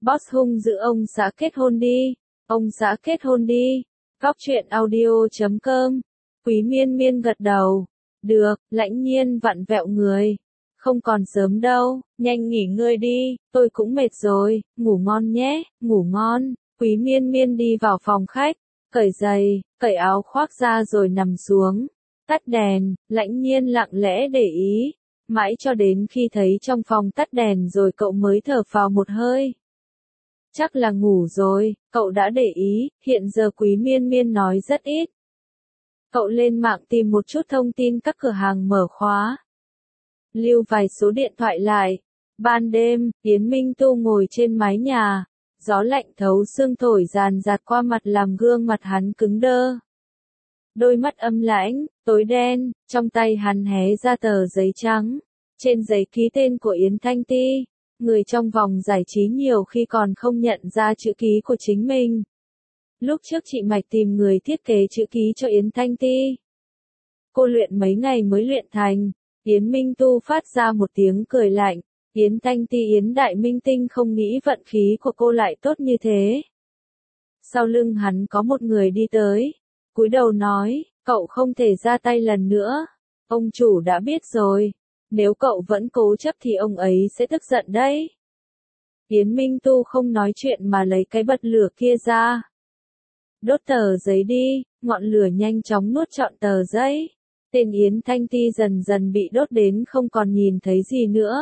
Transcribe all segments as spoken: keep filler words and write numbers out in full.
Boss hung dữ ông xã kết hôn đi, ông xã kết hôn đi. Góc truyện audio chấm com. Quý Miên Miên gật đầu. Được, Lãnh Nhiên vặn vẹo người. Không còn sớm đâu, nhanh nghỉ ngơi đi, tôi cũng mệt rồi, ngủ ngon nhé, ngủ ngon. Quý Miên Miên đi vào phòng khách, cởi giày, cởi áo khoác ra rồi nằm xuống. Tắt đèn, Lãnh Nhiên lặng lẽ để ý. Mãi cho đến khi thấy trong phòng tắt đèn rồi cậu mới thở phào một hơi. Chắc là ngủ rồi, cậu đã để ý, hiện giờ Quý Miên Miên nói rất ít. Cậu lên mạng tìm một chút thông tin các cửa hàng mở khóa. Lưu vài số điện thoại lại. Ban đêm, Yến Minh Tu ngồi trên mái nhà. Gió lạnh thấu xương thổi ràn rạt qua mặt làm gương mặt hắn cứng đơ. Đôi mắt âm lãnh, tối đen, trong tay hắn hé ra tờ giấy trắng. Trên giấy ký tên của Yến Thanh Ti. Người trong vòng giải trí nhiều khi còn không nhận ra chữ ký của chính mình. Lúc trước chị Mạch tìm người thiết kế chữ ký cho Yến Thanh Ti. Cô luyện mấy ngày mới luyện thành. Yến Minh Tu phát ra một tiếng cười lạnh. Yến Thanh Ti Yến Đại Minh Tinh không nghĩ vận khí của cô lại tốt như thế. Sau lưng hắn có một người đi tới. Cúi đầu nói, cậu không thể ra tay lần nữa. Ông chủ đã biết rồi. Nếu cậu vẫn cố chấp thì ông ấy sẽ tức giận đấy. Yến Minh Tu không nói chuyện mà lấy cái bật lửa kia ra. Đốt tờ giấy đi, ngọn lửa nhanh chóng nuốt trọn tờ giấy. Tên Yến Thanh Ti dần dần bị đốt đến không còn nhìn thấy gì nữa.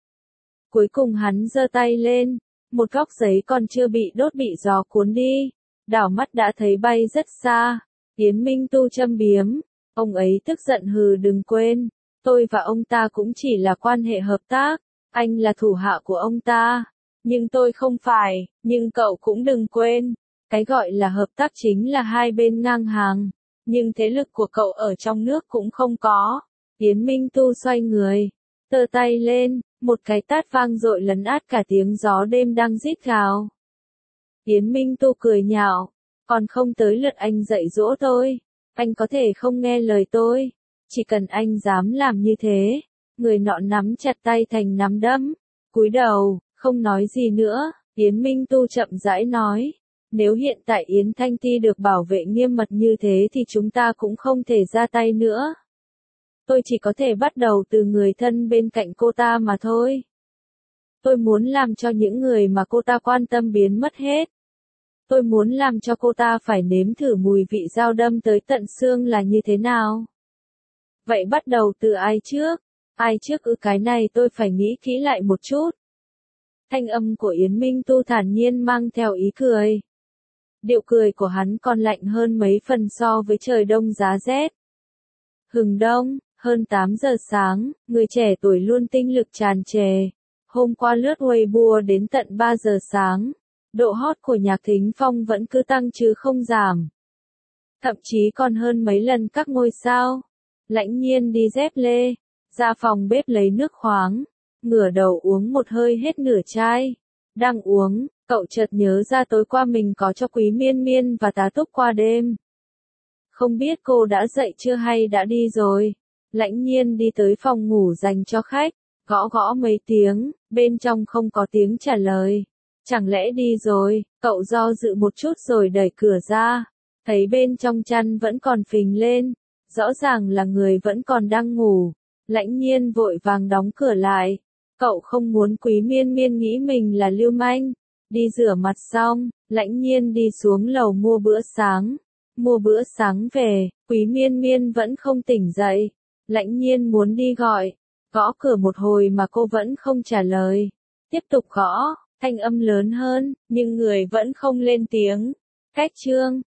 Cuối cùng hắn giơ tay lên, một góc giấy còn chưa bị đốt bị gió cuốn đi. Đảo mắt đã thấy bay rất xa. Yến Minh Tu châm biếm, ông ấy tức giận hừ đừng quên. Tôi và ông ta cũng chỉ là quan hệ hợp tác, anh là thủ hạ của ông ta, nhưng tôi không phải, nhưng cậu cũng đừng quên, cái gọi là hợp tác chính là hai bên ngang hàng, nhưng thế lực của cậu ở trong nước cũng không có. Yến Minh Tu xoay người, giơ tay lên, một cái tát vang dội lấn át cả tiếng gió đêm đang rít gào. Yến Minh Tu cười nhạo, còn không tới lượt anh dạy dỗ tôi, anh có thể không nghe lời tôi. Chỉ cần anh dám làm như thế, người nọ nắm chặt tay thành nắm đấm, cúi đầu, không nói gì nữa. Yến Minh Tu chậm rãi nói, nếu hiện tại Yến Thanh Ti được bảo vệ nghiêm mật như thế thì chúng ta cũng không thể ra tay nữa. Tôi chỉ có thể bắt đầu từ người thân bên cạnh cô ta mà thôi. Tôi muốn làm cho những người mà cô ta quan tâm biến mất hết. Tôi muốn làm cho cô ta phải nếm thử mùi vị dao đâm tới tận xương là như thế nào. Vậy bắt đầu từ ai trước? Ai trước ư cái này tôi phải nghĩ kỹ lại một chút. Thanh âm của Yến Minh Tu thản nhiên mang theo ý cười. Điệu cười của hắn còn lạnh hơn mấy phần so với trời đông giá rét. Hừng đông, hơn tám giờ sáng, người trẻ tuổi luôn tinh lực tràn trề. Hôm qua lướt Weibo đến tận ba giờ sáng. Độ hot của Nhạc Thính Phong vẫn cứ tăng chứ không giảm. Thậm chí còn hơn mấy lần các ngôi sao. Lãnh Nhiên đi dép lê, ra phòng bếp lấy nước khoáng, ngửa đầu uống một hơi hết nửa chai. Đang uống, cậu chợt nhớ ra tối qua mình có cho Quý Miên Miên và Tá Túc qua đêm. Không biết cô đã dậy chưa hay đã đi rồi. Lãnh Nhiên đi tới phòng ngủ dành cho khách, gõ gõ mấy tiếng, bên trong không có tiếng trả lời. Chẳng lẽ đi rồi, cậu do dự một chút rồi đẩy cửa ra, thấy bên trong chăn vẫn còn phình lên. Rõ ràng là người vẫn còn đang ngủ. Lãnh Nhiên vội vàng đóng cửa lại. Cậu không muốn Quý Miên Miên nghĩ mình là lưu manh. Đi rửa mặt xong, Lãnh Nhiên đi xuống lầu mua bữa sáng. Mua bữa sáng về, Quý Miên Miên vẫn không tỉnh dậy. Lãnh Nhiên muốn đi gọi. Gõ cửa một hồi mà cô vẫn không trả lời. Tiếp tục gõ, thanh âm lớn hơn, nhưng người vẫn không lên tiếng. Cách chương.